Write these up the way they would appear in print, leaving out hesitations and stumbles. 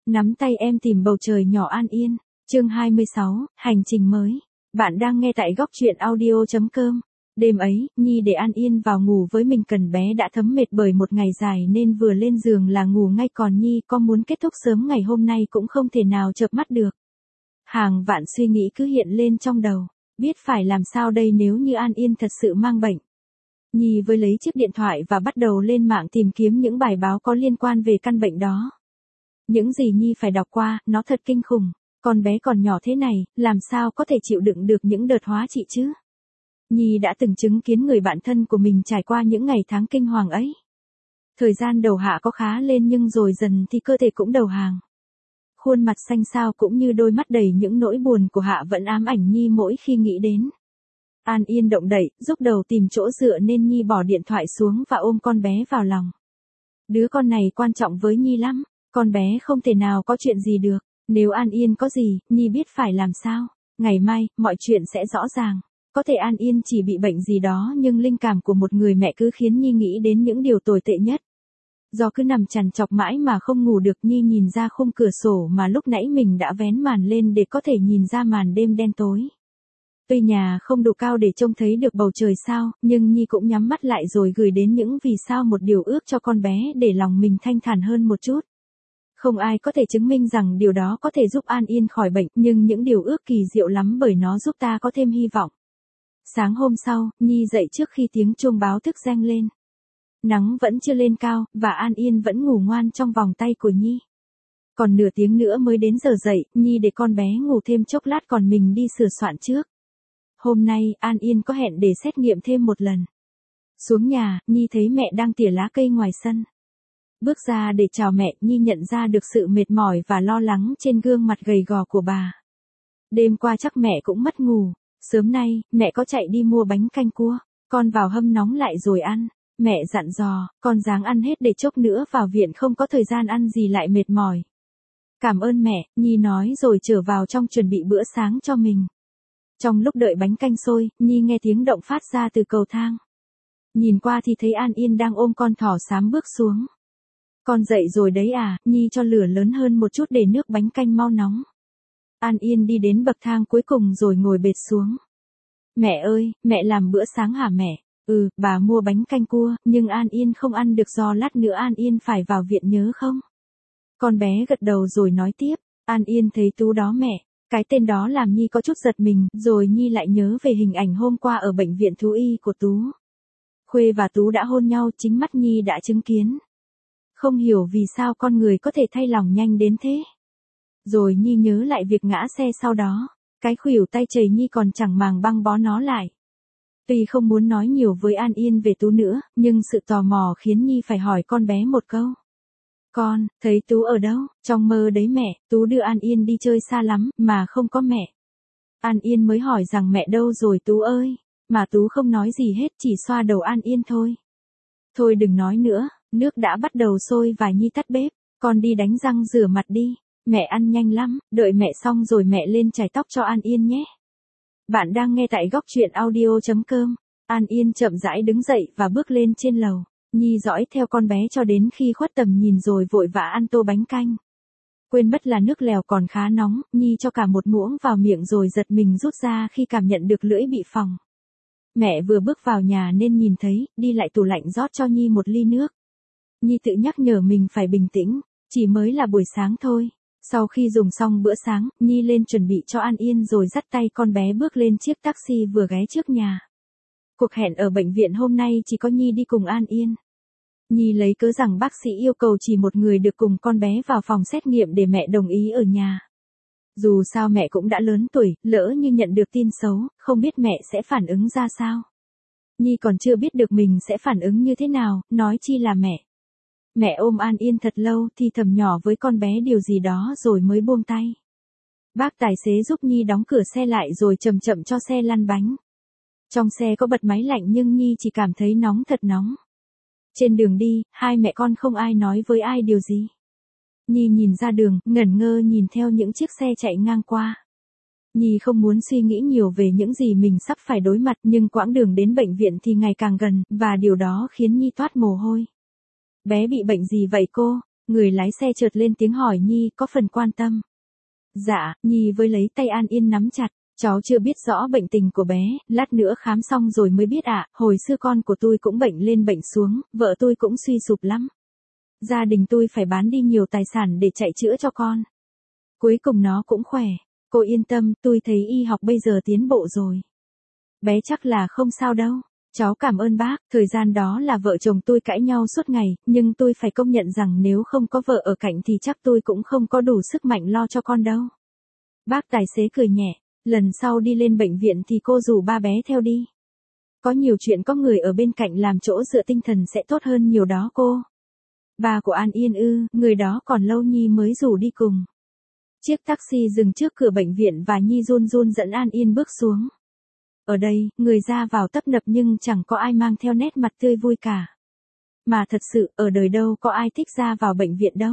Nắm tay em tìm bầu trời nhỏ an yên. Chương 26, hành trình mới. Bạn đang nghe tại góc truyện audio.com. Đêm ấy, Nhi để An Yên vào ngủ với mình, cần bé đã thấm mệt bởi một ngày dài nên vừa lên giường là ngủ ngay, còn Nhi có muốn kết thúc sớm ngày hôm nay cũng không thể nào chợp mắt được. Hàng vạn suy nghĩ cứ hiện lên trong đầu, biết phải làm sao đây nếu như An Yên thật sự mang bệnh. Nhi với lấy chiếc điện thoại và bắt đầu lên mạng tìm kiếm những bài báo có liên quan về căn bệnh đó. Những gì Nhi phải đọc qua, nó thật kinh khủng. Con bé còn nhỏ thế này, làm sao có thể chịu đựng được những đợt hóa trị chứ? Nhi đã từng chứng kiến người bạn thân của mình trải qua những ngày tháng kinh hoàng ấy. Thời gian đầu hạ có khá lên nhưng rồi dần thì cơ thể cũng đầu hàng. Khuôn mặt xanh xao cũng như đôi mắt đầy những nỗi buồn của Hạ vẫn ám ảnh Nhi mỗi khi nghĩ đến. An Yên động đậy, giúp đầu tìm chỗ dựa nên Nhi bỏ điện thoại xuống và ôm con bé vào lòng. Đứa con này quan trọng với Nhi lắm, con bé không thể nào có chuyện gì được. Nếu An Yên có gì, Nhi biết phải làm sao. Ngày mai, mọi chuyện sẽ rõ ràng. Có thể An Yên chỉ bị bệnh gì đó nhưng linh cảm của một người mẹ cứ khiến Nhi nghĩ đến những điều tồi tệ nhất. Do cứ nằm trằn trọc mãi mà không ngủ được, Nhi nhìn ra khung cửa sổ mà lúc nãy mình đã vén màn lên để có thể nhìn ra màn đêm đen tối. Tuy nhà không đủ cao để trông thấy được bầu trời sao, nhưng Nhi cũng nhắm mắt lại rồi gửi đến những vì sao một điều ước cho con bé để lòng mình thanh thản hơn một chút. Không ai có thể chứng minh rằng điều đó có thể giúp An Yên khỏi bệnh, nhưng những điều ước kỳ diệu lắm bởi nó giúp ta có thêm hy vọng. Sáng hôm sau, Nhi dậy trước khi tiếng chuông báo thức reng lên. Nắng vẫn chưa lên cao, và An Yên vẫn ngủ ngoan trong vòng tay của Nhi. Còn nửa tiếng nữa mới đến giờ dậy, Nhi để con bé ngủ thêm chốc lát còn mình đi sửa soạn trước. Hôm nay, An Yên có hẹn để xét nghiệm thêm một lần. Xuống nhà, Nhi thấy mẹ đang tỉa lá cây ngoài sân. Bước ra để chào mẹ, Nhi nhận ra được sự mệt mỏi và lo lắng trên gương mặt gầy gò của bà. Đêm qua chắc mẹ cũng mất ngủ. Sớm nay, mẹ có chạy đi mua bánh canh cua. Con vào hâm nóng lại rồi ăn. Mẹ dặn dò, con ráng ăn hết để chốc nữa vào viện không có thời gian ăn gì lại mệt mỏi. Cảm ơn mẹ, Nhi nói rồi trở vào trong chuẩn bị bữa sáng cho mình. Trong lúc đợi bánh canh sôi, Nhi nghe tiếng động phát ra từ cầu thang. Nhìn qua thì thấy An Yên đang ôm con thỏ xám bước xuống. Con dậy rồi đấy à, Nhi cho lửa lớn hơn một chút để nước bánh canh mau nóng. An Yên đi đến bậc thang cuối cùng rồi ngồi bệt xuống. Mẹ ơi, mẹ làm bữa sáng hả mẹ? Bà mua bánh canh cua, nhưng An Yên không ăn được do lát nữa An Yên phải vào viện nhớ không? Con bé gật đầu rồi nói tiếp, An Yên thấy Tú đó mẹ. Cái tên đó làm Nhi có chút giật mình, rồi Nhi lại nhớ về hình ảnh hôm qua ở bệnh viện thú y của Tú. Khuê và Tú đã hôn nhau, chính mắt Nhi đã chứng kiến. Không hiểu vì sao con người có thể thay lòng nhanh đến thế. Rồi Nhi nhớ lại việc ngã xe sau đó. Cái khuỷu tay chảy Nhi còn chẳng màng băng bó nó lại. Tuy không muốn nói nhiều với An Yên về Tú nữa, nhưng sự tò mò khiến Nhi phải hỏi con bé một câu. Con, thấy Tú ở đâu? Trong mơ đấy mẹ, Tú đưa An Yên đi chơi xa lắm, mà không có mẹ. An Yên mới hỏi rằng mẹ đâu rồi Tú ơi? Mà Tú không nói gì hết, chỉ xoa đầu An Yên thôi. Thôi đừng nói nữa, nước đã bắt đầu sôi và Nhi tắt bếp. Con đi đánh răng rửa mặt đi. Mẹ ăn nhanh lắm, đợi mẹ xong rồi mẹ lên chải tóc cho An Yên nhé. Bạn đang nghe tại góc truyện audio.com. An Yên chậm rãi đứng dậy và bước lên trên lầu. Nhi dõi theo con bé cho đến khi khuất tầm nhìn rồi vội vã ăn tô bánh canh. Quên mất là nước lèo còn khá nóng, Nhi cho cả một muỗng vào miệng rồi giật mình rút ra khi cảm nhận được lưỡi bị phồng. Mẹ vừa bước vào nhà nên nhìn thấy, đi lại tủ lạnh rót cho Nhi một ly nước. Nhi tự nhắc nhở mình phải bình tĩnh, chỉ mới là buổi sáng thôi. Sau khi dùng xong bữa sáng, Nhi lên chuẩn bị cho An Yên rồi dắt tay con bé bước lên chiếc taxi vừa ghé trước nhà. Cuộc hẹn ở bệnh viện hôm nay chỉ có Nhi đi cùng An Yên. Nhi lấy cớ rằng bác sĩ yêu cầu chỉ một người được cùng con bé vào phòng xét nghiệm để mẹ đồng ý ở nhà. Dù sao mẹ cũng đã lớn tuổi, lỡ như nhận được tin xấu, không biết mẹ sẽ phản ứng ra sao. Nhi còn chưa biết được mình sẽ phản ứng như thế nào, nói chi là mẹ. Mẹ ôm An Yên thật lâu thì thầm nhỏ với con bé điều gì đó rồi mới buông tay. Bác tài xế giúp Nhi đóng cửa xe lại rồi chậm chậm cho xe lăn bánh. Trong xe có bật máy lạnh nhưng Nhi chỉ cảm thấy nóng thật nóng. Trên đường đi, hai mẹ con không ai nói với ai điều gì. Nhi nhìn ra đường, ngẩn ngơ nhìn theo những chiếc xe chạy ngang qua. Nhi không muốn suy nghĩ nhiều về những gì mình sắp phải đối mặt, nhưng quãng đường đến bệnh viện thì ngày càng gần, và điều đó khiến Nhi toát mồ hôi. Bé bị bệnh gì vậy cô? Người lái xe chợt lên tiếng hỏi Nhi có phần quan tâm. Dạ, Nhi với lấy tay An Yên nắm chặt. Cháu chưa biết rõ bệnh tình của bé, lát nữa khám xong rồi mới biết ạ. Hồi xưa con của tôi cũng bệnh lên bệnh xuống, vợ tôi cũng suy sụp lắm. Gia đình tôi phải bán đi nhiều tài sản để chạy chữa cho con. Cuối cùng nó cũng khỏe. Cô yên tâm, tôi thấy y học bây giờ tiến bộ rồi. Bé chắc là không sao đâu. Cháu cảm ơn bác, thời gian đó là vợ chồng tôi cãi nhau suốt ngày, nhưng tôi phải công nhận rằng nếu không có vợ ở cạnh thì chắc tôi cũng không có đủ sức mạnh lo cho con đâu. Bác tài xế cười nhẹ, lần sau đi lên bệnh viện thì cô rủ ba bé theo đi. Có nhiều chuyện có người ở bên cạnh làm chỗ dựa tinh thần sẽ tốt hơn nhiều đó cô. Ba của An Yên ư, người đó còn lâu Nhi mới rủ đi cùng. Chiếc taxi dừng trước cửa bệnh viện và Nhi run run dẫn An Yên bước xuống. Ở đây, người ra vào tấp nập nhưng chẳng có ai mang theo nét mặt tươi vui cả. Mà thật sự, ở đời đâu có ai thích ra vào bệnh viện đâu.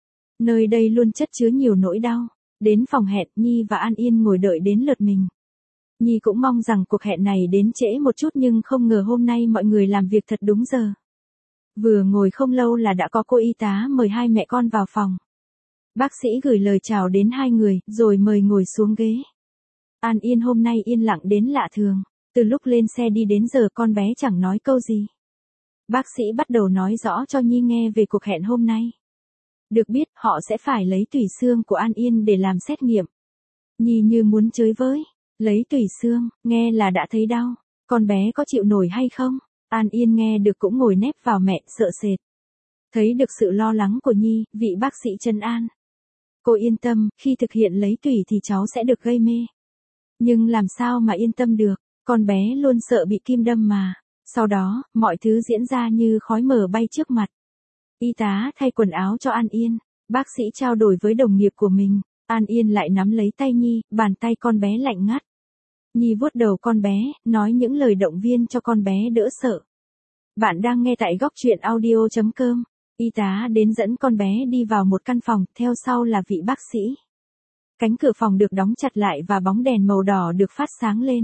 Nơi đây luôn chất chứa nhiều nỗi đau. Đến phòng hẹn, Nhi và An Yên ngồi đợi đến lượt mình. Nhi cũng mong rằng cuộc hẹn này đến trễ một chút nhưng không ngờ hôm nay mọi người làm việc thật đúng giờ. Vừa ngồi không lâu là đã có cô y tá mời hai mẹ con vào phòng. Bác sĩ gửi lời chào đến hai người, rồi mời ngồi xuống ghế. An Yên hôm nay yên lặng đến lạ thường. Từ lúc lên xe đi đến giờ con bé chẳng nói câu gì. Bác sĩ bắt đầu nói rõ cho Nhi nghe về cuộc hẹn hôm nay. Được biết, họ sẽ phải lấy tủy xương của An Yên để làm xét nghiệm. Nhi như muốn chơi với. Lấy tủy xương, nghe là đã thấy đau. Con bé có chịu nổi hay không? An Yên nghe được cũng ngồi nép vào mẹ, sợ sệt. Thấy được sự lo lắng của Nhi, vị bác sĩ trấn an. Cô yên tâm, khi thực hiện lấy tủy thì cháu sẽ được gây mê. Nhưng làm sao mà yên tâm được, con bé luôn sợ bị kim đâm mà. Sau đó, mọi thứ diễn ra như khói mờ bay trước mặt. Y tá thay quần áo cho An Yên, bác sĩ trao đổi với đồng nghiệp của mình. An Yên lại nắm lấy tay Nhi, bàn tay con bé lạnh ngắt. Nhi vuốt đầu con bé, nói những lời động viên cho con bé đỡ sợ. Bạn đang nghe tại góc truyện audio.com. Y tá đến dẫn con bé đi vào một căn phòng, theo sau là vị bác sĩ. Cánh cửa phòng được đóng chặt lại và bóng đèn màu đỏ được phát sáng lên.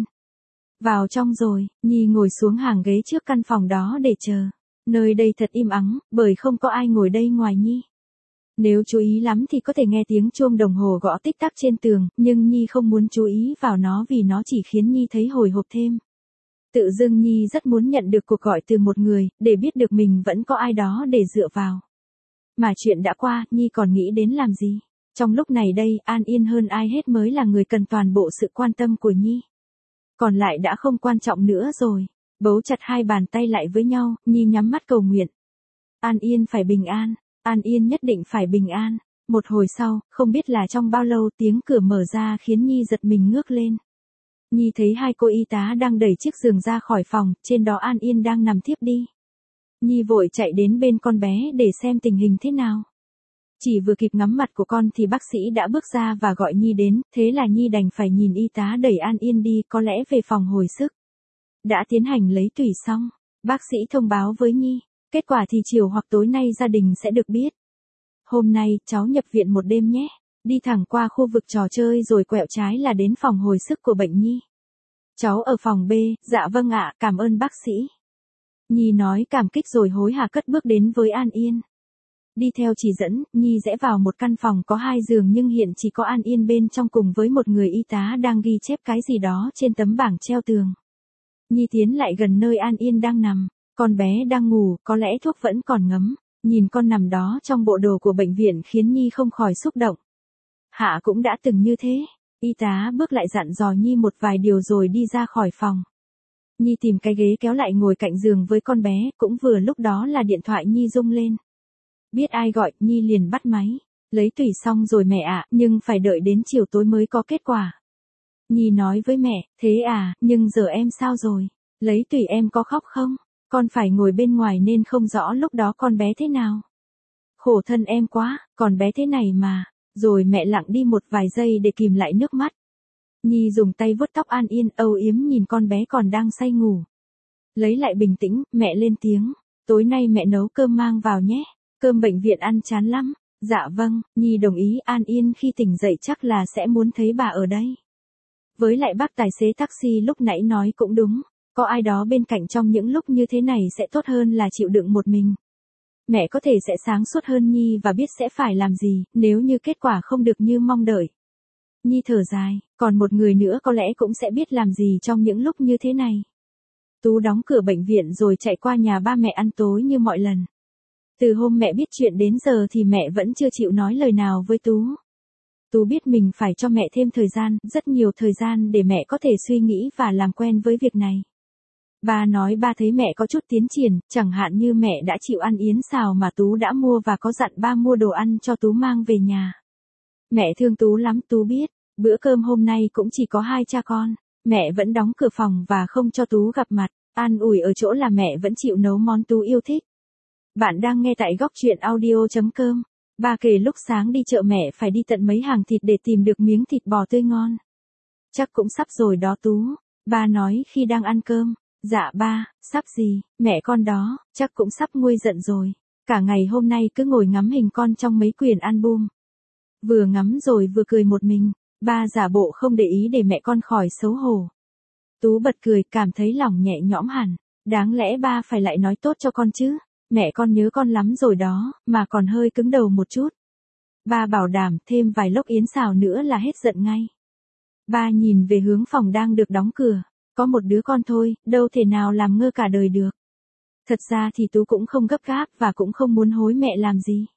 Vào trong rồi, Nhi ngồi xuống hàng ghế trước căn phòng đó để chờ. Nơi đây thật im ắng, bởi không có ai ngồi đây ngoài Nhi. Nếu chú ý lắm thì có thể nghe tiếng chuông đồng hồ gõ tích tắc trên tường, nhưng Nhi không muốn chú ý vào nó vì nó chỉ khiến Nhi thấy hồi hộp thêm. Tự dưng Nhi rất muốn nhận được cuộc gọi từ một người, để biết được mình vẫn có ai đó để dựa vào. Mà chuyện đã qua, Nhi còn nghĩ đến làm gì? Trong lúc này đây, An Yên hơn ai hết mới là người cần toàn bộ sự quan tâm của Nhi. Còn lại đã không quan trọng nữa rồi. Bấu chặt hai bàn tay lại với nhau, Nhi nhắm mắt cầu nguyện. An Yên phải bình an, An Yên nhất định phải bình an. Một hồi sau, không biết là trong bao lâu tiếng cửa mở ra khiến Nhi giật mình ngước lên. Nhi thấy hai cô y tá đang đẩy chiếc giường ra khỏi phòng, trên đó An Yên đang nằm thiếp đi. Nhi vội chạy đến bên con bé để xem tình hình thế nào. Chỉ vừa kịp ngắm mặt của con thì bác sĩ đã bước ra và gọi Nhi đến, thế là Nhi đành phải nhìn y tá đẩy An Yên đi, có lẽ về phòng hồi sức. Đã tiến hành lấy tủy xong, bác sĩ thông báo với Nhi, kết quả thì chiều hoặc tối nay gia đình sẽ được biết. Hôm nay, cháu nhập viện một đêm nhé, đi thẳng qua khu vực trò chơi rồi quẹo trái là đến phòng hồi sức của bệnh Nhi. Cháu ở phòng B, dạ vâng ạ, cảm ơn bác sĩ. Nhi nói cảm kích rồi hối hả cất bước đến với An Yên. Đi theo chỉ dẫn, Nhi rẽ vào một căn phòng có 2 giường nhưng hiện chỉ có An Yên bên trong cùng với một người y tá đang ghi chép cái gì đó trên tấm bảng treo tường. Nhi tiến lại gần nơi An Yên đang nằm, con bé đang ngủ, có lẽ thuốc vẫn còn ngấm. Nhìn con nằm đó trong bộ đồ của bệnh viện khiến Nhi không khỏi xúc động. Hạ cũng đã từng như thế. Y tá bước lại dặn dò Nhi một vài điều rồi đi ra khỏi phòng. Nhi tìm cái ghế kéo lại ngồi cạnh giường với con bé, cũng vừa lúc đó là điện thoại Nhi rung lên. Biết ai gọi, Nhi liền bắt máy. Lấy tủy xong rồi mẹ ạ, nhưng phải đợi đến chiều tối mới có kết quả. Nhi nói với mẹ, thế à, nhưng giờ em sao rồi? Lấy tủy em có khóc không? Con phải ngồi bên ngoài nên không rõ lúc đó con bé thế nào. Khổ thân em quá, còn bé thế này mà. Rồi mẹ lặng đi một vài giây để kìm lại nước mắt. Nhi dùng tay vuốt tóc An Yên, âu yếm nhìn con bé còn đang say ngủ. Lấy lại bình tĩnh, mẹ lên tiếng. Tối nay mẹ nấu cơm mang vào nhé. Cơm bệnh viện ăn chán lắm. Dạ vâng, Nhi đồng ý. An Yên khi tỉnh dậy chắc là sẽ muốn thấy bà ở đây. Với lại bác tài xế taxi lúc nãy nói cũng đúng. Có ai đó bên cạnh trong những lúc như thế này sẽ tốt hơn là chịu đựng một mình. Mẹ có thể sẽ sáng suốt hơn Nhi và biết sẽ phải làm gì, nếu như kết quả không được như mong đợi. Nhi thở dài, còn một người nữa có lẽ cũng sẽ biết làm gì trong những lúc như thế này. Tú đóng cửa bệnh viện rồi chạy qua nhà ba mẹ ăn tối như mọi lần. Từ hôm mẹ biết chuyện đến giờ thì mẹ vẫn chưa chịu nói lời nào với Tú. Tú biết mình phải cho mẹ thêm thời gian, rất nhiều thời gian để mẹ có thể suy nghĩ và làm quen với việc này. Ba nói ba thấy mẹ có chút tiến triển, chẳng hạn như mẹ đã chịu ăn yến xào mà Tú đã mua và có dặn ba mua đồ ăn cho Tú mang về nhà. Mẹ thương Tú lắm, Tú biết, bữa cơm hôm nay cũng chỉ có hai cha con. Mẹ vẫn đóng cửa phòng và không cho Tú gặp mặt, an ủi ở chỗ là mẹ vẫn chịu nấu món Tú yêu thích. Bạn đang nghe tại góc truyện audio.com. Ba kể lúc sáng đi chợ mẹ phải đi tận mấy hàng thịt để tìm được miếng thịt bò tươi ngon. Chắc cũng sắp rồi đó Tú, ba nói khi đang ăn cơm. Dạ ba, sắp gì, mẹ con đó, chắc cũng sắp nguôi giận rồi. Cả ngày hôm nay cứ ngồi ngắm hình con trong mấy quyển album. Vừa ngắm rồi vừa cười một mình, ba giả bộ không để ý để mẹ con khỏi xấu hổ. Tú bật cười, cảm thấy lòng nhẹ nhõm hẳn. Đáng lẽ ba phải lại nói tốt cho con chứ. Mẹ con nhớ con lắm rồi đó, mà còn hơi cứng đầu một chút. Ba bảo đảm thêm vài lốc yến xào nữa là hết giận ngay. Ba nhìn về hướng phòng đang được đóng cửa. Có một đứa con thôi, đâu thể nào làm ngơ cả đời được. Thật ra thì Tú cũng không gấp gáp và cũng không muốn hối mẹ làm gì.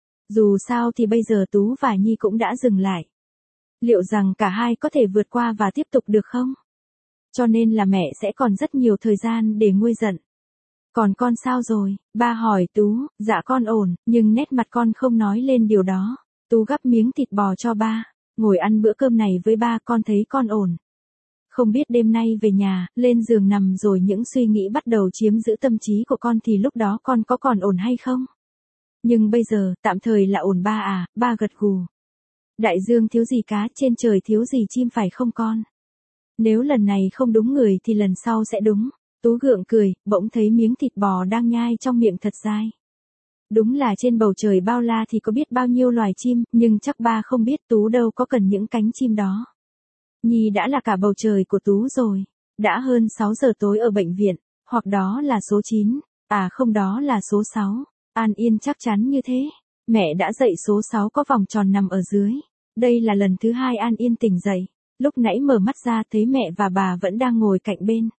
Dù sao thì bây giờ Tú và Nhi cũng đã dừng lại. Liệu rằng cả hai có thể vượt qua và tiếp tục được không? Cho nên là mẹ sẽ còn rất nhiều thời gian để nguôi giận. Còn con sao rồi? Ba hỏi Tú. Dạ con ổn, nhưng nét mặt con không nói lên điều đó. Tú gắp miếng thịt bò cho ba. Ngồi ăn bữa cơm này với ba, con thấy con ổn. Không biết đêm nay về nhà, lên giường nằm rồi những suy nghĩ bắt đầu chiếm giữ tâm trí của con thì lúc đó con có còn ổn hay không? Nhưng bây giờ, tạm thời là ổn ba à, ba gật gù. Đại dương thiếu gì cá, trên trời thiếu gì chim phải không con? Nếu lần này không đúng người thì lần sau sẽ đúng. Tú gượng cười, bỗng thấy miếng thịt bò đang nhai trong miệng thật dai. Đúng là trên bầu trời bao la thì có biết bao nhiêu loài chim, nhưng chắc ba không biết Tú đâu có cần những cánh chim đó. Nhi đã là cả bầu trời của Tú rồi. Đã hơn 6 giờ tối ở bệnh viện, hoặc đó là số 9, à không đó là số 6. An Yên chắc chắn như thế. Mẹ đã dậy số 6 có vòng tròn nằm ở dưới. Đây là lần thứ hai An Yên tỉnh dậy. Lúc nãy mở mắt ra thấy mẹ và bà vẫn đang ngồi cạnh bên.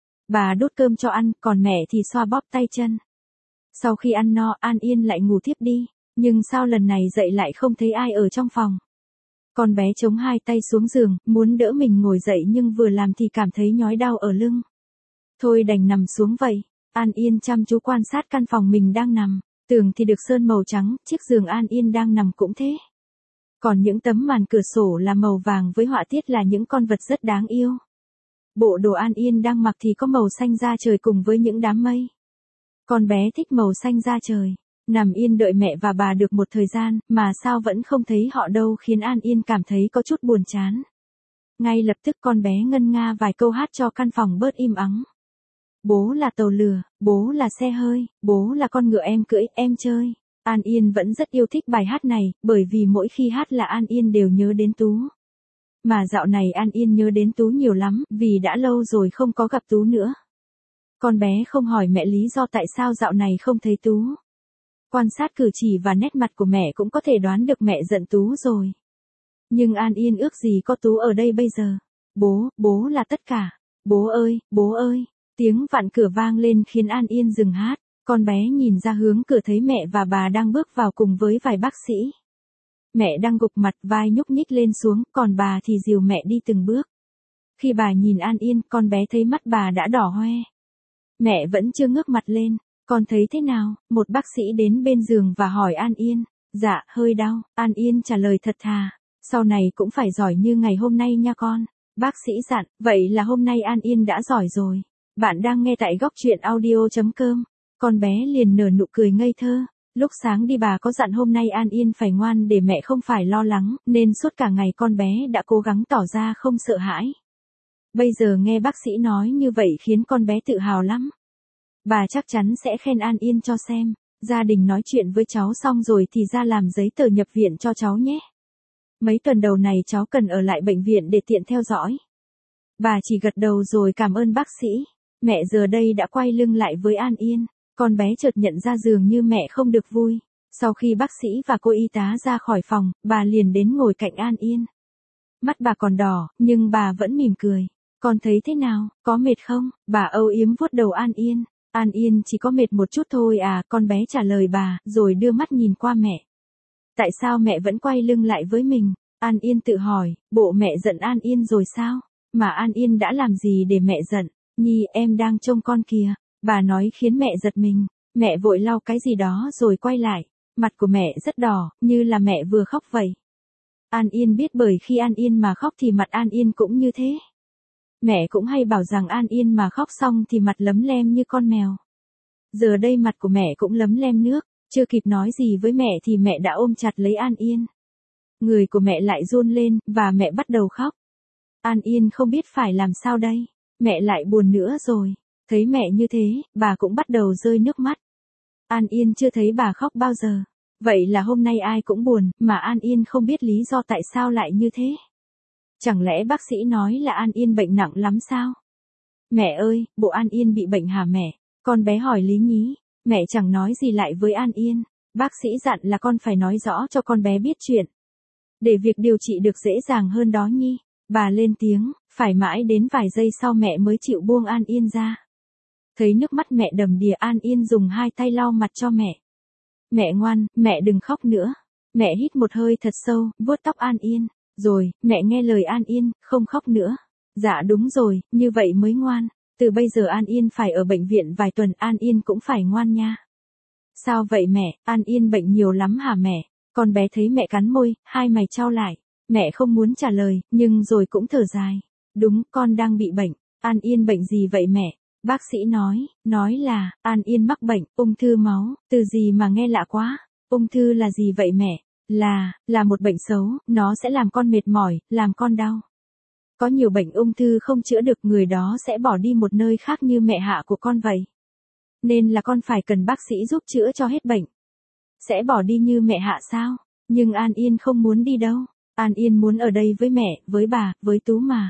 Bà đút cơm cho ăn, còn mẹ thì xoa bóp tay chân. Sau khi ăn no, An Yên lại ngủ thiếp đi. Nhưng sao lần này dậy lại không thấy ai ở trong phòng. Con bé chống hai tay xuống giường, muốn đỡ mình ngồi dậy nhưng vừa làm thì cảm thấy nhói đau ở lưng. Thôi đành nằm xuống vậy. An Yên chăm chú quan sát căn phòng mình đang nằm. Tường thì được sơn màu trắng, chiếc giường An Yên đang nằm cũng thế. Còn những tấm màn cửa sổ là màu vàng với họa tiết là những con vật rất đáng yêu. Bộ đồ An Yên đang mặc thì có màu xanh da trời cùng với những đám mây. Con bé thích màu xanh da trời. Nằm yên đợi mẹ và bà được một thời gian, mà sao vẫn không thấy họ đâu khiến An Yên cảm thấy có chút buồn chán. Ngay lập tức con bé ngân nga vài câu hát cho căn phòng bớt im ắng. Bố là tàu lửa, bố là xe hơi, bố là con ngựa em cưỡi, em chơi. An Yên vẫn rất yêu thích bài hát này, bởi vì mỗi khi hát là An Yên đều nhớ đến Tú. Mà dạo này An Yên nhớ đến Tú nhiều lắm, vì đã lâu rồi không có gặp Tú nữa. Con bé không hỏi mẹ lý do tại sao dạo này không thấy Tú. Quan sát cử chỉ và nét mặt của mẹ cũng có thể đoán được mẹ giận Tú rồi. Nhưng An Yên ước gì có Tú ở đây bây giờ. Bố là tất cả. Bố ơi. Tiếng vặn cửa vang lên khiến An Yên dừng hát. Con bé nhìn ra hướng cửa thấy mẹ và bà đang bước vào cùng với vài bác sĩ. Mẹ đang gục mặt vai nhúc nhích lên xuống, còn bà thì dìu mẹ đi từng bước. Khi bà nhìn An Yên, con bé thấy mắt bà đã đỏ hoe. Mẹ vẫn chưa ngước mặt lên. Con thấy thế nào? Một bác sĩ đến bên giường và hỏi An Yên. Dạ, hơi đau. An Yên trả lời thật thà. Sau này cũng phải giỏi như ngày hôm nay nha con. Bác sĩ dặn, vậy là hôm nay An Yên đã giỏi rồi. Bạn đang nghe tại góc truyện audio.com. Con bé liền nở nụ cười ngây thơ. Lúc sáng đi bà có dặn hôm nay An Yên phải ngoan để mẹ không phải lo lắng, nên suốt cả ngày con bé đã cố gắng tỏ ra không sợ hãi. Bây giờ nghe bác sĩ nói như vậy khiến con bé tự hào lắm. Bà chắc chắn sẽ khen An Yên cho xem. Gia đình nói chuyện với cháu xong rồi thì ra làm giấy tờ nhập viện cho cháu nhé. Mấy tuần đầu này cháu cần ở lại bệnh viện để tiện theo dõi. Bà chỉ gật đầu rồi cảm ơn bác sĩ. Mẹ giờ đây đã quay lưng lại với An Yên. Con bé chợt nhận ra dường như mẹ không được vui. Sau khi bác sĩ và cô y tá ra khỏi phòng, bà liền đến ngồi cạnh An Yên. Mắt bà còn đỏ, nhưng bà vẫn mỉm cười. Con thấy thế nào, có mệt không? Bà âu yếm vuốt đầu An Yên. An Yên chỉ có mệt một chút thôi à, con bé trả lời bà, rồi đưa mắt nhìn qua mẹ. Tại sao mẹ vẫn quay lưng lại với mình? An Yên tự hỏi, bộ mẹ giận An Yên rồi sao? Mà An Yên đã làm gì để mẹ giận? Nhi, em đang trông con kìa. Bà nói khiến mẹ giật mình. Mẹ vội lau cái gì đó rồi quay lại. Mặt của mẹ rất đỏ, như là mẹ vừa khóc vậy. An Yên biết bởi khi An Yên mà khóc thì mặt An Yên cũng như thế. Mẹ cũng hay bảo rằng An Yên mà khóc xong thì mặt lấm lem như con mèo. Giờ đây mặt của mẹ cũng lấm lem nước, chưa kịp nói gì với mẹ thì mẹ đã ôm chặt lấy An Yên. Người của mẹ lại run lên, và mẹ bắt đầu khóc. An Yên không biết phải làm sao đây, mẹ lại buồn nữa rồi. Thấy mẹ như thế, bà cũng bắt đầu rơi nước mắt. An Yên chưa thấy bà khóc bao giờ. Vậy là hôm nay ai cũng buồn, mà An Yên không biết lý do tại sao lại như thế. Chẳng lẽ bác sĩ nói là An Yên bệnh nặng lắm sao? Mẹ ơi, bộ An Yên bị bệnh hả mẹ? Con bé hỏi lý nhí. Mẹ chẳng nói gì lại với An Yên. Bác sĩ dặn là con phải nói rõ cho con bé biết chuyện. Để việc điều trị được dễ dàng hơn đó Nhi. Bà lên tiếng, phải mãi đến vài giây sau mẹ mới chịu buông An Yên ra. Thấy nước mắt mẹ đầm đìa, An Yên dùng hai tay lau mặt cho mẹ. Mẹ ngoan, mẹ đừng khóc nữa. Mẹ hít một hơi thật sâu, vuốt tóc An Yên. Rồi, mẹ nghe lời An Yên, không khóc nữa. Dạ đúng rồi, như vậy mới ngoan. Từ bây giờ An Yên phải ở bệnh viện vài tuần, An Yên cũng phải ngoan nha. Sao vậy mẹ, An Yên bệnh nhiều lắm hả mẹ? Con bé thấy mẹ cắn môi, hai mày chau lại. Mẹ không muốn trả lời, nhưng rồi cũng thở dài. Đúng, con đang bị bệnh. An Yên bệnh gì vậy mẹ? Bác sĩ nói là, An Yên mắc bệnh, ung thư máu, từ gì mà nghe lạ quá. Ung thư là gì vậy mẹ? Là một bệnh xấu, nó sẽ làm con mệt mỏi, làm con đau. Có nhiều bệnh ung thư không chữa được, người đó sẽ bỏ đi một nơi khác như mẹ Hạ của con vậy. Nên là con phải cần bác sĩ giúp chữa cho hết bệnh. Sẽ bỏ đi như mẹ Hạ sao? Nhưng An Yên không muốn đi đâu. An Yên muốn ở đây với mẹ, với bà, với Tú mà.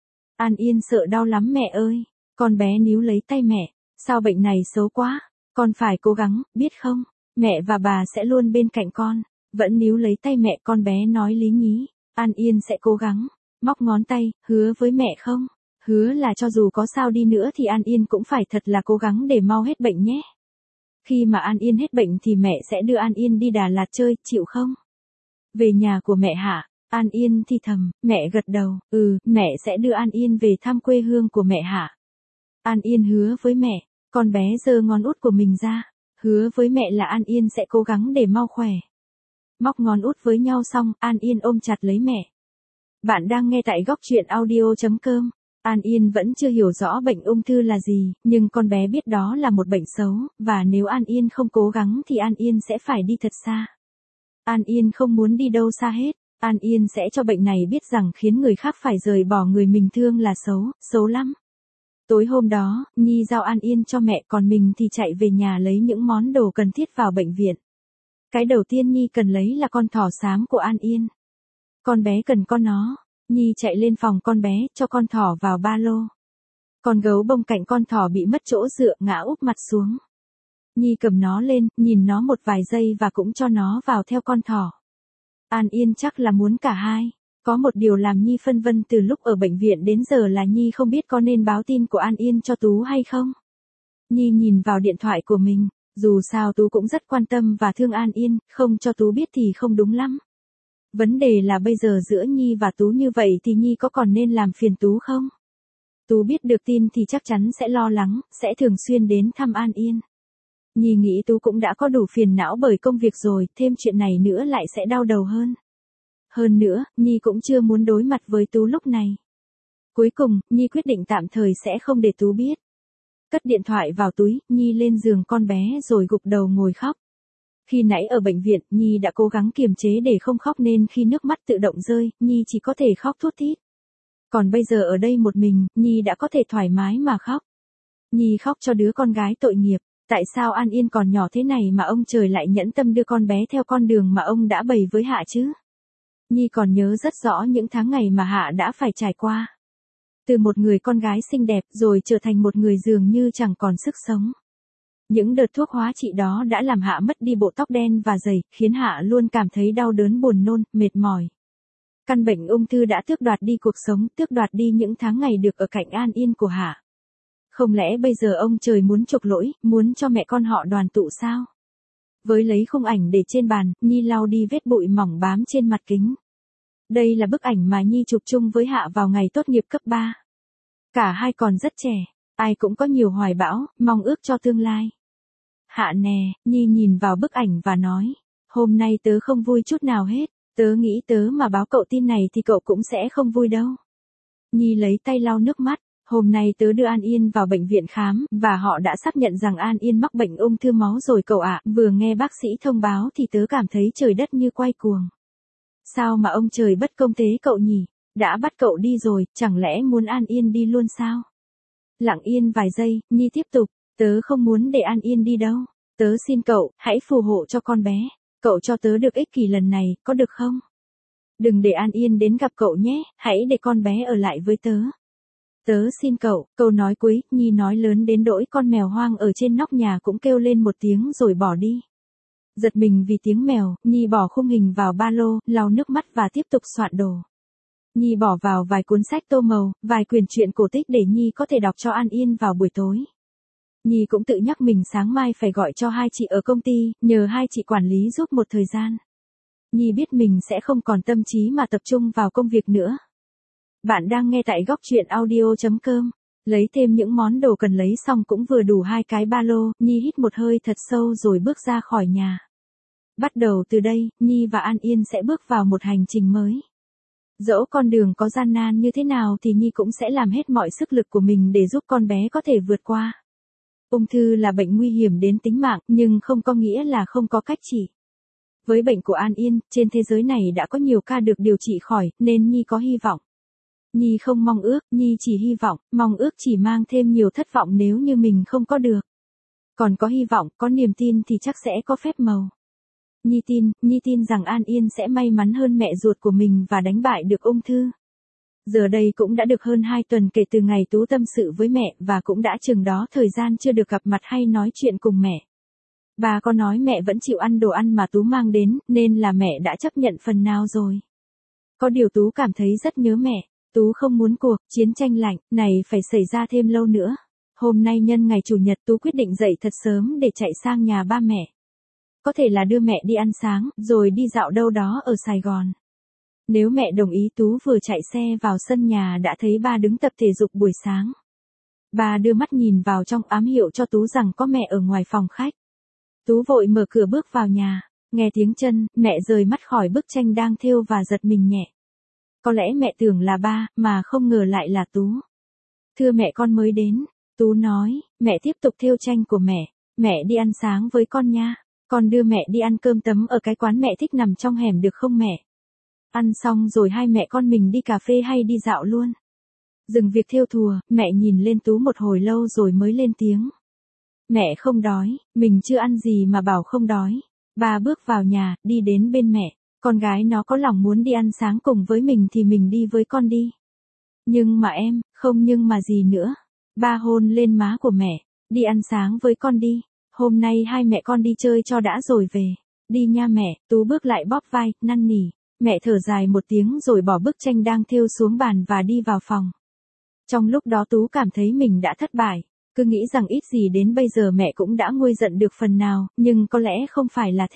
An Yên sợ đau lắm mẹ ơi. Con bé níu lấy tay mẹ. Sao bệnh này xấu quá? Con phải cố gắng, biết không? Mẹ và bà sẽ luôn bên cạnh con. Vẫn níu lấy tay mẹ, con bé nói lý nhí. An Yên sẽ cố gắng. Móc ngón tay, hứa với mẹ không? Hứa là cho dù có sao đi nữa thì An Yên cũng phải thật là cố gắng để mau hết bệnh nhé. Khi mà An Yên hết bệnh thì mẹ sẽ đưa An Yên đi Đà Lạt chơi, chịu không? Về nhà của mẹ hả? An Yên thì thầm, mẹ gật đầu, mẹ sẽ đưa An Yên về thăm quê hương của mẹ hả? An Yên hứa với mẹ, con bé giơ ngón út của mình ra, hứa với mẹ là An Yên sẽ cố gắng để mau khỏe. Móc ngón út với nhau xong, An Yên ôm chặt lấy mẹ. Bạn đang nghe tại góc truyện audio.com. An Yên vẫn chưa hiểu rõ bệnh ung thư là gì, nhưng con bé biết đó là một bệnh xấu, và nếu An Yên không cố gắng thì An Yên sẽ phải đi thật xa. An Yên không muốn đi đâu xa hết. An Yên sẽ cho bệnh này biết rằng khiến người khác phải rời bỏ người mình thương là xấu, xấu lắm. Tối hôm đó, Nhi giao An Yên cho mẹ, còn mình thì chạy về nhà lấy những món đồ cần thiết vào bệnh viện. Cái đầu tiên Nhi cần lấy là con thỏ xám của An Yên. Con bé cần con nó. Nhi chạy lên phòng con bé, cho con thỏ vào ba lô. Con gấu bông cạnh con thỏ bị mất chỗ dựa, ngã úp mặt xuống. Nhi cầm nó lên, nhìn nó một vài giây và cũng cho nó vào theo con thỏ. An Yên chắc là muốn cả hai. Có một điều làm Nhi phân vân từ lúc ở bệnh viện đến giờ là Nhi không biết có nên báo tin của An Yên cho Tú hay không. Nhi nhìn vào điện thoại của mình, dù sao Tú cũng rất quan tâm và thương An Yên, không cho Tú biết thì không đúng lắm. Vấn đề là bây giờ giữa Nhi và Tú như vậy thì Nhi có còn nên làm phiền Tú không? Tú biết được tin thì chắc chắn sẽ lo lắng, sẽ thường xuyên đến thăm An Yên. Nhi nghĩ Tú cũng đã có đủ phiền não bởi công việc rồi, thêm chuyện này nữa lại sẽ đau đầu hơn. Hơn nữa, Nhi cũng chưa muốn đối mặt với Tú lúc này. Cuối cùng, Nhi quyết định tạm thời sẽ không để Tú biết. Cất điện thoại vào túi, Nhi lên giường con bé rồi gục đầu ngồi khóc. Khi nãy ở bệnh viện, Nhi đã cố gắng kiềm chế để không khóc nên khi nước mắt tự động rơi, Nhi chỉ có thể khóc thút thít. Còn bây giờ ở đây một mình, Nhi đã có thể thoải mái mà khóc. Nhi khóc cho đứa con gái tội nghiệp. Tại sao An Yên còn nhỏ thế này mà ông trời lại nhẫn tâm đưa con bé theo con đường mà ông đã bày với Hạ chứ? Nhi còn nhớ rất rõ những tháng ngày mà Hạ đã phải trải qua. Từ một người con gái xinh đẹp rồi trở thành một người dường như chẳng còn sức sống. Những đợt thuốc hóa trị đó đã làm Hạ mất đi bộ tóc đen và dày, khiến Hạ luôn cảm thấy đau đớn buồn nôn, mệt mỏi. Căn bệnh ung thư đã tước đoạt đi cuộc sống, tước đoạt đi những tháng ngày được ở cạnh an yên của Hạ. Không lẽ bây giờ ông trời muốn chuộc lỗi, muốn cho mẹ con họ đoàn tụ sao? Với lấy khung ảnh để trên bàn, Nhi lau đi vết bụi mỏng bám trên mặt kính. Đây là bức ảnh mà Nhi chụp chung với Hạ vào ngày tốt nghiệp cấp 3. Cả hai còn rất trẻ, ai cũng có nhiều hoài bão, mong ước cho tương lai. Hạ nè, Nhi nhìn vào bức ảnh và nói, hôm nay tớ không vui chút nào hết, tớ nghĩ tớ mà báo cậu tin này thì cậu cũng sẽ không vui đâu. Nhi lấy tay lau nước mắt, hôm nay tớ đưa An Yên vào bệnh viện khám, và họ đã xác nhận rằng An Yên mắc bệnh ung thư máu rồi cậu ạ. Vừa nghe bác sĩ thông báo thì tớ cảm thấy trời đất như quay cuồng. Sao mà ông trời bất công thế cậu nhỉ? Đã bắt cậu đi rồi, chẳng lẽ muốn An Yên đi luôn sao? Lặng yên vài giây, Nhi tiếp tục, tớ không muốn để An Yên đi đâu. Tớ xin cậu, hãy phù hộ cho con bé. Cậu cho tớ được ích kỷ lần này, có được không? Đừng để An Yên đến gặp cậu nhé, hãy để con bé ở lại với tớ. Tớ xin cậu, câu nói cuối, Nhi nói lớn đến nỗi con mèo hoang ở trên nóc nhà cũng kêu lên một tiếng rồi bỏ đi. Giật mình vì tiếng mèo, Nhi bỏ khung hình vào ba lô, lau nước mắt và tiếp tục soạn đồ. Nhi bỏ vào vài cuốn sách tô màu, vài quyển truyện cổ tích để Nhi có thể đọc cho An Yên vào buổi tối. Nhi cũng tự nhắc mình sáng mai phải gọi cho hai chị ở công ty, nhờ hai chị quản lý giúp một thời gian. Nhi biết mình sẽ không còn tâm trí mà tập trung vào công việc nữa. Bạn đang nghe tại góc truyện audio.com. Lấy thêm những món đồ cần lấy xong cũng vừa đủ 2 cái ba lô, Nhi hít một hơi thật sâu rồi bước ra khỏi nhà. Bắt đầu từ đây, Nhi và An Yên sẽ bước vào một hành trình mới. Dẫu con đường có gian nan như thế nào thì Nhi cũng sẽ làm hết mọi sức lực của mình để giúp con bé có thể vượt qua. Ung thư là bệnh nguy hiểm đến tính mạng, nhưng không có nghĩa là không có cách trị. Với bệnh của An Yên, trên thế giới này đã có nhiều ca được điều trị khỏi, nên Nhi có hy vọng. Nhi không mong ước, Nhi chỉ hy vọng, mong ước chỉ mang thêm nhiều thất vọng nếu như mình không có được. Còn có hy vọng, có niềm tin thì chắc sẽ có phép màu. Nhi tin rằng An Yên sẽ may mắn hơn mẹ ruột của mình và đánh bại được ung thư. Giờ đây cũng đã được hơn 2 tuần kể từ ngày Tú tâm sự với mẹ và cũng đã chừng đó thời gian chưa được gặp mặt hay nói chuyện cùng mẹ. Bà có nói mẹ vẫn chịu ăn đồ ăn mà Tú mang đến, nên là mẹ đã chấp nhận phần nào rồi. Có điều Tú cảm thấy rất nhớ mẹ. Tú không muốn cuộc chiến tranh lạnh này phải xảy ra thêm lâu nữa. Hôm nay nhân ngày Chủ nhật Tú quyết định dậy thật sớm để chạy sang nhà ba mẹ. Có thể là đưa mẹ đi ăn sáng, rồi đi dạo đâu đó ở Sài Gòn. Nếu mẹ đồng ý Tú vừa chạy xe vào sân nhà đã thấy ba đứng tập thể dục buổi sáng. Ba đưa mắt nhìn vào trong ám hiệu cho Tú rằng có mẹ ở ngoài phòng khách. Tú vội mở cửa bước vào nhà, nghe tiếng chân, mẹ rời mắt khỏi bức tranh đang thêu và giật mình nhẹ. Có lẽ mẹ tưởng là ba, mà không ngờ lại là Tú. Thưa mẹ con mới đến, Tú nói, mẹ tiếp tục thêu tranh của mẹ đi ăn sáng với con nha, con đưa mẹ đi ăn cơm tấm ở cái quán mẹ thích nằm trong hẻm được không mẹ? Ăn xong rồi hai mẹ con mình đi cà phê hay đi dạo luôn. Dừng việc thêu thùa, mẹ nhìn lên Tú một hồi lâu rồi mới lên tiếng. Mẹ không đói, mình chưa ăn gì mà bảo không đói. Ba bước vào nhà, đi đến bên mẹ. Con gái nó có lòng muốn đi ăn sáng cùng với mình thì mình đi với con đi. Nhưng mà em, không nhưng mà gì nữa. Ba hôn lên má của mẹ, đi ăn sáng với con đi. Hôm nay hai mẹ con đi chơi cho đã rồi về. Đi nha mẹ, Tú bước lại bóp vai, năn nỉ. Mẹ thở dài một tiếng rồi bỏ bức tranh đang thêu xuống bàn và đi vào phòng. Trong lúc đó Tú cảm thấy mình đã thất bại. Cứ nghĩ rằng ít gì đến bây giờ mẹ cũng đã nguôi giận được phần nào, nhưng có lẽ không phải là thế.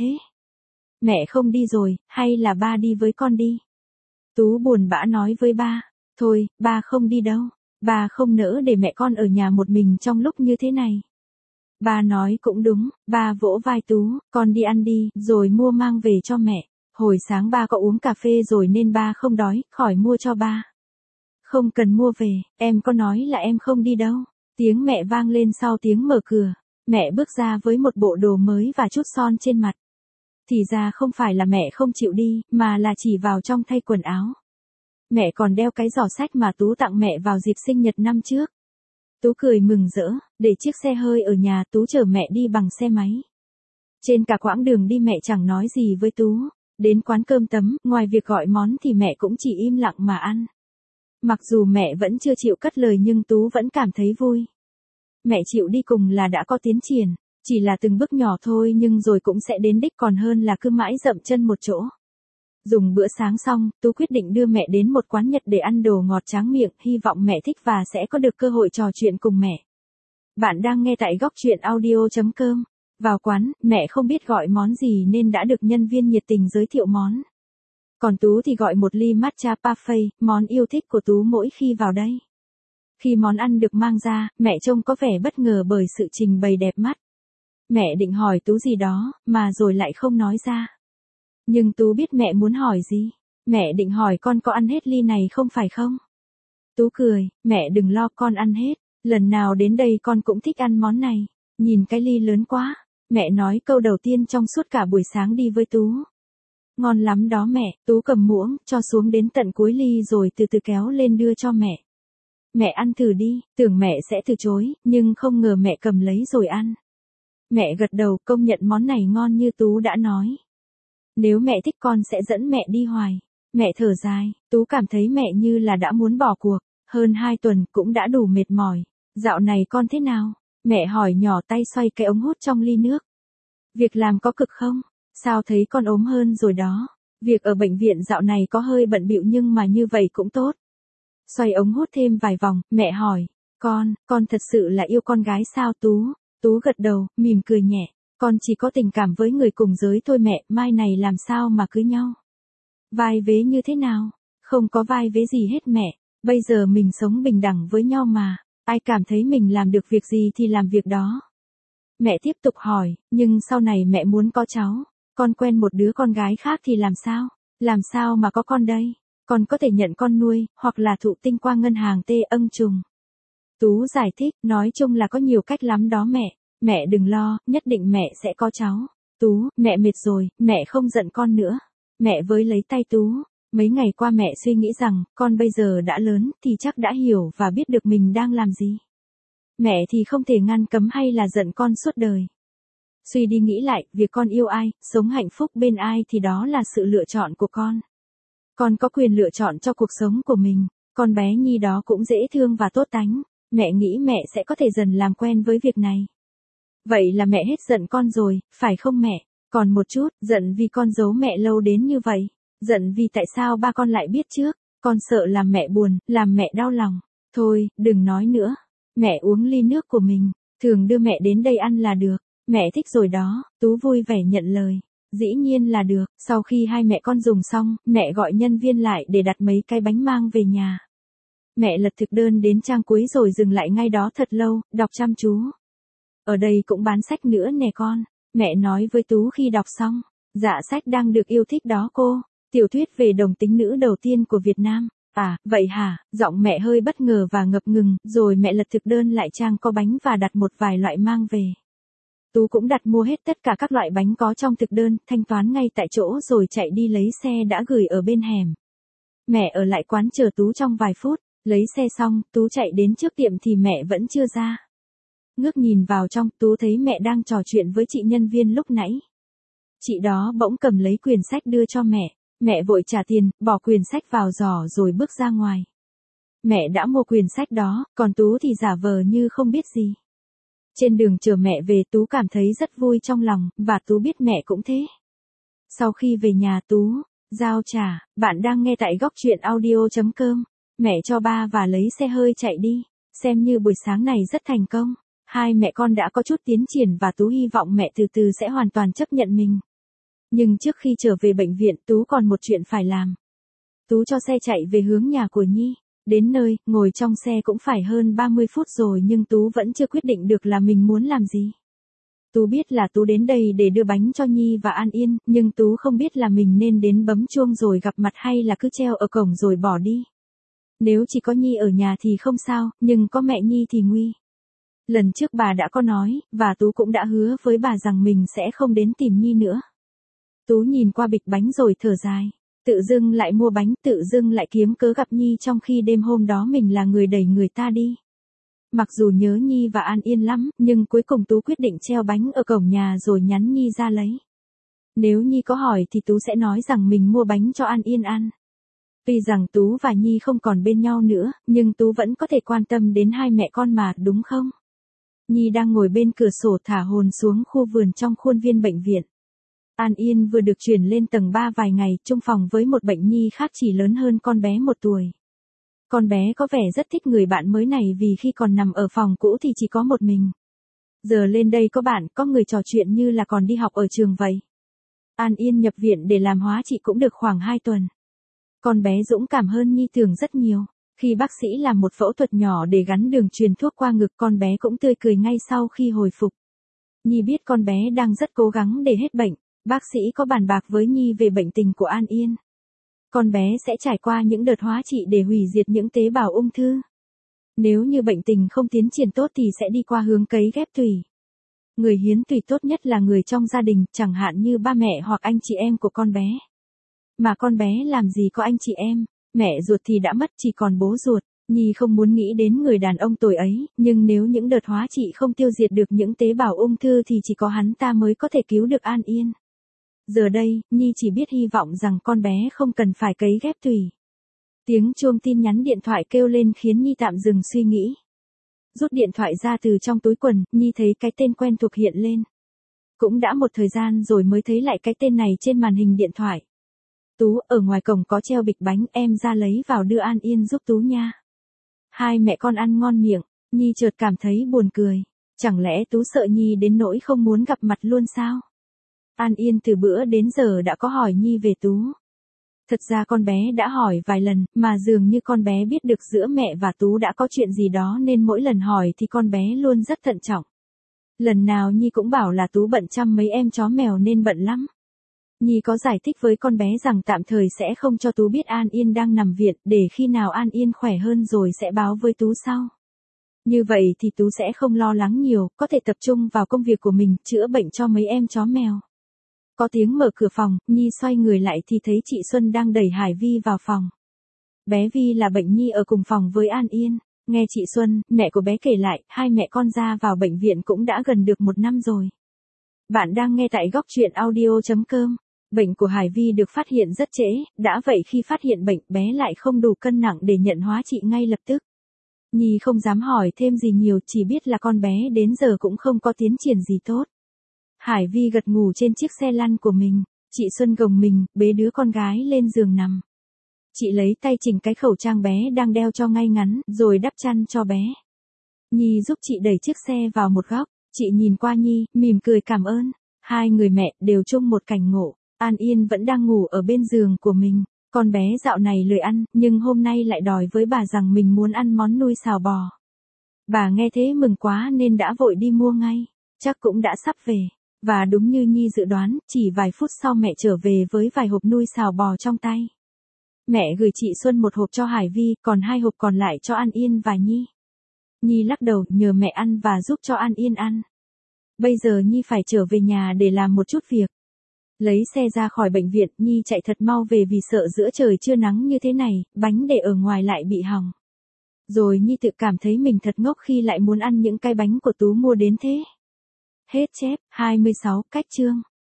Mẹ không đi rồi, hay là ba đi với con đi? Tú buồn bã nói với ba, thôi, ba không đi đâu, ba không nỡ để mẹ con ở nhà một mình trong lúc như thế này. Ba nói cũng đúng, ba vỗ vai Tú, con đi ăn đi, rồi mua mang về cho mẹ. Hồi sáng ba có uống cà phê rồi nên ba không đói, khỏi mua cho ba. Không cần mua về, em có nói là em không đi đâu. Tiếng mẹ vang lên sau tiếng mở cửa. Mẹ bước ra với một bộ đồ mới và chút son trên mặt. Thì ra không phải là mẹ không chịu đi, mà là chỉ vào trong thay quần áo. Mẹ còn đeo cái giỏ sách mà Tú tặng mẹ vào dịp sinh nhật năm trước. Tú cười mừng rỡ, để chiếc xe hơi ở nhà Tú chở mẹ đi bằng xe máy. Trên cả quãng đường đi mẹ chẳng nói gì với Tú. Đến quán cơm tấm, ngoài việc gọi món thì mẹ cũng chỉ im lặng mà ăn. Mặc dù mẹ vẫn chưa chịu cất lời nhưng Tú vẫn cảm thấy vui. Mẹ chịu đi cùng là đã có tiến triển. Chỉ là từng bước nhỏ thôi nhưng rồi cũng sẽ đến đích còn hơn là cứ mãi dậm chân một chỗ. Dùng bữa sáng xong, Tú quyết định đưa mẹ đến một quán Nhật để ăn đồ ngọt tráng miệng, hy vọng mẹ thích và sẽ có được cơ hội trò chuyện cùng mẹ. Bạn đang nghe tại góc truyện audio.com. Vào quán, mẹ không biết gọi món gì nên đã được nhân viên nhiệt tình giới thiệu món. Còn Tú thì gọi một ly matcha parfait, món yêu thích của Tú mỗi khi vào đây. Khi món ăn được mang ra, mẹ trông có vẻ bất ngờ bởi sự trình bày đẹp mắt. Mẹ định hỏi Tú gì đó, mà rồi lại không nói ra. Nhưng Tú biết mẹ muốn hỏi gì. Mẹ định hỏi con có ăn hết ly này không phải không? Tú cười, mẹ đừng lo con ăn hết. Lần nào đến đây con cũng thích ăn món này. Nhìn cái ly lớn quá. Mẹ nói câu đầu tiên trong suốt cả buổi sáng đi với Tú. Ngon lắm đó mẹ. Tú cầm muỗng, cho xuống đến tận cuối ly rồi từ từ kéo lên đưa cho mẹ. Mẹ ăn thử đi, tưởng mẹ sẽ từ chối, nhưng không ngờ mẹ cầm lấy rồi ăn. Mẹ gật đầu công nhận món này ngon như Tú đã nói. Nếu mẹ thích con sẽ dẫn mẹ đi hoài. Mẹ thở dài, Tú cảm thấy mẹ như là đã muốn bỏ cuộc. Hơn 2 tuần cũng đã đủ mệt mỏi. Dạo này con thế nào? Mẹ hỏi nhỏ tay xoay cái ống hút trong ly nước. Việc làm có cực không? Sao thấy con ốm hơn rồi đó? Việc ở bệnh viện dạo này có hơi bận bịu nhưng mà như vậy cũng tốt. Xoay ống hút thêm vài vòng, mẹ hỏi. Con thật sự là yêu con gái sao Tú? Tú gật đầu, mỉm cười nhẹ. Con chỉ có tình cảm với người cùng giới thôi mẹ, mai này làm sao mà cưới nhau? Vai vế như thế nào? Không có vai vế gì hết mẹ, bây giờ mình sống bình đẳng với nhau mà, ai cảm thấy mình làm được việc gì thì làm việc đó. Mẹ tiếp tục hỏi, nhưng sau này mẹ muốn có cháu, con quen một đứa con gái khác thì làm sao? Làm sao mà có con đây? Con có thể nhận con nuôi, hoặc là thụ tinh qua ngân hàng trùng. Tú giải thích, nói chung là có nhiều cách lắm đó mẹ. Mẹ đừng lo, nhất định mẹ sẽ có cháu. Tú, mẹ mệt rồi, mẹ không giận con nữa. Mẹ với lấy tay Tú. Mấy ngày qua mẹ suy nghĩ rằng, con bây giờ đã lớn, thì chắc đã hiểu và biết được mình đang làm gì. Mẹ thì không thể ngăn cấm hay là giận con suốt đời. Suy đi nghĩ lại, việc con yêu ai, sống hạnh phúc bên ai thì đó là sự lựa chọn của con. Con có quyền lựa chọn cho cuộc sống của mình. Con bé Nhi đó cũng dễ thương và tốt tánh. Mẹ nghĩ mẹ sẽ có thể dần làm quen với việc này. Vậy là mẹ hết giận con rồi, phải không mẹ? Còn một chút, giận vì con giấu mẹ lâu đến như vậy. Giận vì tại sao ba con lại biết trước. Con sợ làm mẹ buồn, làm mẹ đau lòng. Thôi, đừng nói nữa. Mẹ uống ly nước của mình. Thường đưa mẹ đến đây ăn là được. Mẹ thích rồi đó. Tú vui vẻ nhận lời. Dĩ nhiên là được. Sau khi hai mẹ con dùng xong, mẹ gọi nhân viên lại để đặt mấy cái bánh mang về nhà. Mẹ lật thực đơn đến trang cuối rồi dừng lại ngay đó thật lâu, đọc chăm chú. Ở đây cũng bán sách nữa nè con. Mẹ nói với Tú khi đọc xong. Dạ sách đang được yêu thích đó cô. Tiểu thuyết về đồng tính nữ đầu tiên của Việt Nam. À, vậy hả? Giọng mẹ hơi bất ngờ và ngập ngừng, rồi mẹ lật thực đơn lại trang có bánh và đặt một vài loại mang về. Tú cũng đặt mua hết tất cả các loại bánh có trong thực đơn, thanh toán ngay tại chỗ rồi chạy đi lấy xe đã gửi ở bên hẻm. Mẹ ở lại quán chờ Tú trong vài phút, lấy xe xong, Tú chạy đến trước tiệm thì mẹ vẫn chưa ra. Ngước nhìn vào trong, Tú thấy mẹ đang trò chuyện với chị nhân viên lúc nãy. Chị đó bỗng cầm lấy quyển sách đưa cho mẹ. Mẹ vội trả tiền, bỏ quyển sách vào giỏ rồi bước ra ngoài. Mẹ đã mua quyển sách đó, còn Tú thì giả vờ như không biết gì. Trên đường chờ mẹ về Tú cảm thấy rất vui trong lòng, và Tú biết mẹ cũng thế. Sau khi về nhà Tú, giao trả, bạn đang nghe tại góc truyện audio.com. Mẹ cho ba và lấy xe hơi chạy đi, xem như buổi sáng này rất thành công. Hai mẹ con đã có chút tiến triển và Tú hy vọng mẹ từ từ sẽ hoàn toàn chấp nhận mình. Nhưng trước khi trở về bệnh viện Tú còn một chuyện phải làm. Tú cho xe chạy về hướng nhà của Nhi. Đến nơi, ngồi trong xe cũng phải hơn 30 phút rồi nhưng Tú vẫn chưa quyết định được là mình muốn làm gì. Tú biết là Tú đến đây để đưa bánh cho Nhi và An Yên, nhưng Tú không biết là mình nên đến bấm chuông rồi gặp mặt hay là cứ treo ở cổng rồi bỏ đi. Nếu chỉ có Nhi ở nhà thì không sao, nhưng có mẹ Nhi thì nguy. Lần trước bà đã có nói, và Tú cũng đã hứa với bà rằng mình sẽ không đến tìm Nhi nữa. Tú nhìn qua bịch bánh rồi thở dài. Tự dưng lại mua bánh, tự dưng lại kiếm cớ gặp Nhi trong khi đêm hôm đó mình là người đẩy người ta đi. Mặc dù nhớ Nhi và An Yên lắm, nhưng cuối cùng Tú quyết định treo bánh ở cổng nhà rồi nhắn Nhi ra lấy. Nếu Nhi có hỏi thì Tú sẽ nói rằng mình mua bánh cho An Yên ăn. Tuy rằng Tú và Nhi không còn bên nhau nữa, nhưng Tú vẫn có thể quan tâm đến hai mẹ con mà, đúng không? Nhi đang ngồi bên cửa sổ thả hồn xuống khu vườn trong khuôn viên bệnh viện. An Yên vừa được chuyển lên tầng 3 vài ngày, chung phòng với một bệnh nhi khác chỉ lớn hơn con bé 1 tuổi. Con bé có vẻ rất thích người bạn mới này vì khi còn nằm ở phòng cũ thì chỉ có một mình. Giờ lên đây có bạn, có người trò chuyện như là còn đi học ở trường vậy. An Yên nhập viện để làm hóa trị cũng được khoảng 2 tuần. Con bé dũng cảm hơn Nhi tưởng rất nhiều. Khi bác sĩ làm một phẫu thuật nhỏ để gắn đường truyền thuốc qua ngực, con bé cũng tươi cười ngay sau khi hồi phục. Nhi biết con bé đang rất cố gắng để hết bệnh. Bác sĩ có bàn bạc với Nhi về bệnh tình của An Yên. Con bé sẽ trải qua những đợt hóa trị để hủy diệt những tế bào ung thư. Nếu như bệnh tình không tiến triển tốt thì sẽ đi qua hướng cấy ghép tủy. Người hiến tủy tốt nhất là người trong gia đình, chẳng hạn như ba mẹ hoặc anh chị em của con bé. Mà con bé làm gì có anh chị em, mẹ ruột thì đã mất, chỉ còn bố ruột. Nhi không muốn nghĩ đến người đàn ông tuổi ấy, nhưng nếu những đợt hóa trị không tiêu diệt được những tế bào ung thư thì chỉ có hắn ta mới có thể cứu được An Yên. Giờ đây, Nhi chỉ biết hy vọng rằng con bé không cần phải cấy ghép tủy. Tiếng chuông tin nhắn điện thoại kêu lên khiến Nhi tạm dừng suy nghĩ. Rút điện thoại ra từ trong túi quần, Nhi thấy cái tên quen thuộc hiện lên. Cũng đã một thời gian rồi mới thấy lại cái tên này trên màn hình điện thoại. Tú, ở ngoài cổng có treo bịch bánh, em ra lấy vào đưa An Yên giúp Tú nha. Hai mẹ con ăn ngon miệng, Nhi chợt cảm thấy buồn cười. Chẳng lẽ Tú sợ Nhi đến nỗi không muốn gặp mặt luôn sao? An Yên từ bữa đến giờ đã có hỏi Nhi về Tú. Thật ra con bé đã hỏi vài lần, mà dường như con bé biết được giữa mẹ và Tú đã có chuyện gì đó nên mỗi lần hỏi thì con bé luôn rất thận trọng. Lần nào Nhi cũng bảo là Tú bận chăm mấy em chó mèo nên bận lắm. Nhi có giải thích với con bé rằng tạm thời sẽ không cho Tú biết An Yên đang nằm viện, để khi nào An Yên khỏe hơn rồi sẽ báo với Tú sau. Như vậy thì Tú sẽ không lo lắng nhiều, có thể tập trung vào công việc của mình, chữa bệnh cho mấy em chó mèo. Có tiếng mở cửa phòng, Nhi xoay người lại thì thấy chị Xuân đang đẩy Hải Vi vào phòng. Bé Vi là bệnh nhi ở cùng phòng với An Yên. Nghe chị Xuân, mẹ của bé kể lại, hai mẹ con ra vào bệnh viện cũng đã gần được 1 năm rồi. Bạn đang nghe tại góc truyện audio.com. Bệnh của Hải Vi được phát hiện rất trễ, đã vậy khi phát hiện bệnh, bé lại không đủ cân nặng để nhận hóa trị ngay lập tức. Nhi không dám hỏi thêm gì nhiều, chỉ biết là con bé đến giờ cũng không có tiến triển gì tốt. Hải Vi gật ngủ trên chiếc xe lăn của mình, chị Xuân gồng mình, bế đứa con gái lên giường nằm. Chị lấy tay chỉnh cái khẩu trang bé đang đeo cho ngay ngắn, rồi đắp chăn cho bé. Nhi giúp chị đẩy chiếc xe vào một góc, chị nhìn qua Nhi, mỉm cười cảm ơn. Hai người mẹ đều chung một cảnh ngộ, An Yên vẫn đang ngủ ở bên giường của mình. Con bé dạo này lười ăn, nhưng hôm nay lại đòi với bà rằng mình muốn ăn món nuôi xào bò. Bà nghe thế mừng quá nên đã vội đi mua ngay, chắc cũng đã sắp về. Và đúng như Nhi dự đoán, chỉ vài phút sau mẹ trở về với vài hộp nuôi xào bò trong tay. Mẹ gửi chị Xuân 1 hộp cho Hải Vi, còn 2 hộp còn lại cho An Yên và Nhi. Nhi lắc đầu, nhờ mẹ ăn và giúp cho An Yên ăn. Bây giờ Nhi phải trở về nhà để làm một chút việc. Lấy xe ra khỏi bệnh viện, Nhi chạy thật mau về vì sợ giữa trời trưa nắng như thế này, bánh để ở ngoài lại bị hỏng. Rồi Nhi tự cảm thấy mình thật ngốc khi lại muốn ăn những cái bánh của Tú mua đến thế. Hết chép, 26, cách chương.